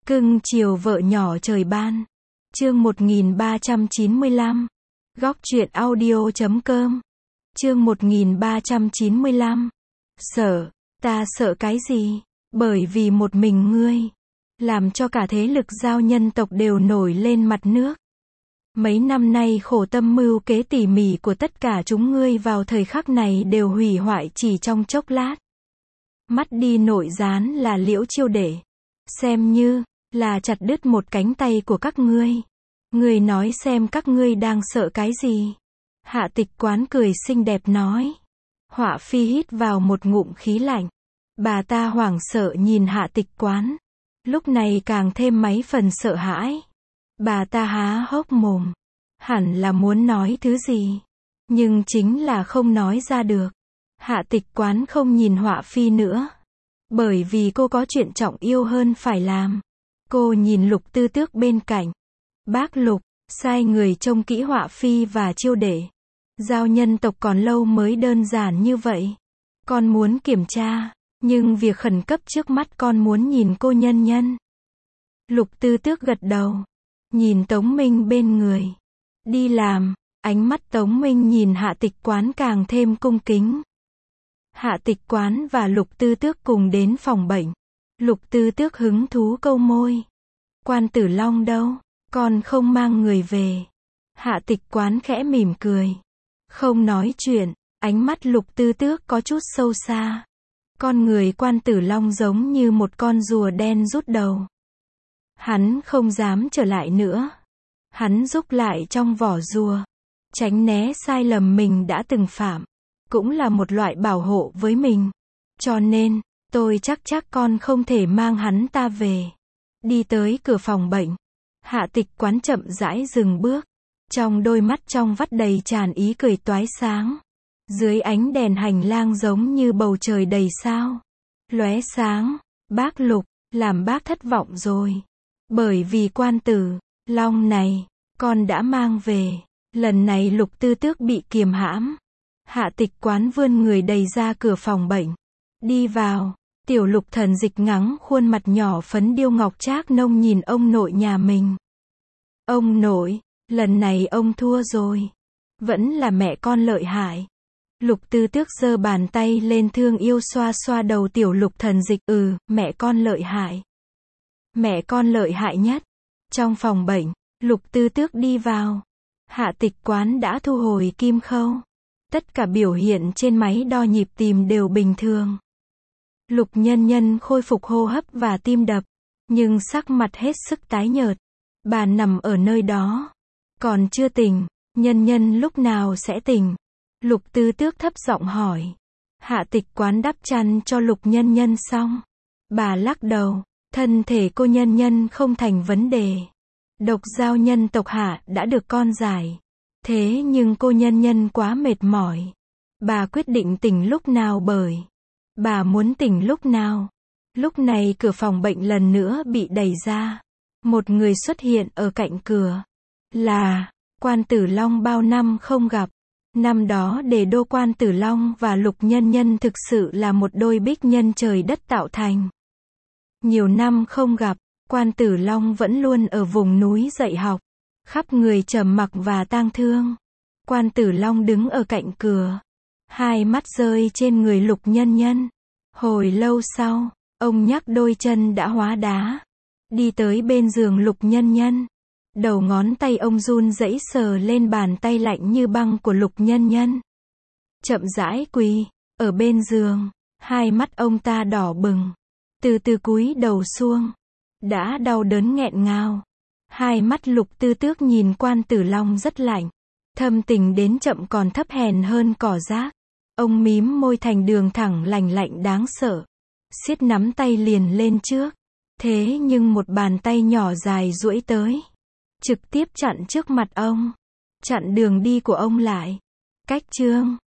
Cưng chiều vợ nhỏ trời ban. Chương 1395. Góc truyện audio.com. Chương 1395. Sợ, ta sợ cái gì? Bởi vì một mình ngươi, làm cho cả thế lực giao nhân tộc đều nổi lên mặt nước. Mấy năm nay khổ tâm mưu kế tỉ mỉ của tất cả chúng ngươi vào thời khắc này đều hủy hoại chỉ trong chốc lát. Mắt đi nội gián là Liễu Chiêu Đệ. Xem như là chặt đứt một cánh tay của các ngươi. Ngươi nói xem các ngươi đang sợ cái gì? Hạ Tịch Quán cười xinh đẹp nói. Họa Phi hít vào một ngụm khí lạnh. Bà ta hoảng sợ nhìn Hạ Tịch Quán. Lúc này càng thêm mấy phần sợ hãi. Bà ta há hốc mồm. Hẳn là muốn nói thứ gì. Nhưng chính là không nói ra được. Hạ Tịch Quán không nhìn Họa Phi nữa. Bởi vì cô có chuyện trọng yêu hơn phải làm. Cô nhìn Lục Tư Tước bên cạnh. Bác Lục, sai người trông kỹ Họa Phi và Chiêu Đệ. Giao nhân tộc còn lâu mới đơn giản như vậy. Con muốn kiểm tra, nhưng việc khẩn cấp trước mắt con muốn nhìn cô nhân nhân. Lục Tư Tước gật đầu. Nhìn Tống Minh bên người. Đi làm, ánh mắt Tống Minh nhìn Hạ Tịch Quán càng thêm cung kính. Hạ Tịch Quán và Lục Tư Tước cùng đến phòng bệnh. Lục Tư Tước hứng thú câu môi. Quan Tử Long đâu? Con không mang người về. Hạ Tịch Quán khẽ mỉm cười. Không nói chuyện, ánh mắt Lục Tư Tước có chút sâu xa. Con người Quan Tử Long giống như một con rùa đen rút đầu. Hắn không dám trở lại nữa. Hắn rúc lại trong vỏ rùa. Tránh né sai lầm mình đã từng phạm. Cũng là một loại bảo hộ với mình. Cho nên, tôi chắc con không thể mang hắn ta về. Đi tới cửa phòng bệnh. Hạ Tịch Quán chậm rãi dừng bước. Trong đôi mắt trong vắt đầy tràn ý cười toái sáng. Dưới ánh đèn hành lang giống như bầu trời đầy sao. Lóe sáng. Bác Lục, làm bác thất vọng rồi. Bởi vì Quan Tử Long này, con đã mang về. Lần này Lục Tư Tước bị kiềm hãm. Hạ Tịch Quán vươn người đầy ra cửa phòng bệnh. Đi vào. Tiểu Lục Thần Dịch ngắn khuôn mặt nhỏ phấn điêu ngọc trác nông nhìn ông nội nhà mình. Ông nội, lần này ông thua rồi. Vẫn là mẹ con lợi hại. Lục Tư Tước giơ bàn tay lên thương yêu xoa xoa đầu Tiểu Lục Thần Dịch. Mẹ con lợi hại. Mẹ con lợi hại nhất. Trong phòng bệnh, Lục Tư Tước đi vào. Hạ Tịch Quán đã thu hồi kim khâu. Tất cả biểu hiện trên máy đo nhịp tim đều bình thường. Lục Nhân Nhân khôi phục hô hấp và tim đập. Nhưng sắc mặt hết sức tái nhợt. Bà nằm ở nơi đó. Còn chưa tỉnh. Nhân Nhân lúc nào sẽ tỉnh? Lục Tư Tước thấp giọng hỏi. Hạ Tịch Quán đắp chăn cho Lục Nhân Nhân xong. Bà lắc đầu. Thân thể cô Nhân Nhân không thành vấn đề. Độc giao nhân tộc Hạ đã được con giải. Thế nhưng cô Nhân Nhân quá mệt mỏi. Bà quyết định tỉnh lúc nào bởi. Bà muốn tỉnh lúc nào? Lúc này cửa phòng bệnh lần nữa bị đẩy ra. Một người xuất hiện ở cạnh cửa. Là Quan Tử Long bao năm không gặp. Năm đó Đề Đô Quan Tử Long và Lục Nhân Nhân thực sự là một đôi bích nhân trời đất tạo thành. Nhiều năm không gặp, Quan Tử Long vẫn luôn ở vùng núi dạy học. Khắp người trầm mặc và tang thương. Quan Tử Long đứng ở cạnh cửa. Hai mắt rơi trên người Lục Nhân Nhân. Hồi lâu sau, ông nhắc đôi chân đã hóa đá. Đi tới bên giường Lục Nhân Nhân. Đầu ngón tay ông run rẩy sờ lên bàn tay lạnh như băng của Lục Nhân Nhân. Chậm rãi quỳ ở bên giường. Hai mắt ông ta đỏ bừng. Từ từ cúi đầu xuống. Đã đau đớn nghẹn ngào. Hai mắt Lục Tư Tước nhìn Quan Tử Long rất lạnh. Thâm tình đến chậm còn thấp hèn hơn cỏ rác. Ông mím môi thành đường thẳng lành lạnh đáng sợ. Siết nắm tay liền lên trước. Thế nhưng một bàn tay nhỏ dài duỗi tới. Trực tiếp chặn trước mặt ông. Chặn đường đi của ông lại. Cách chương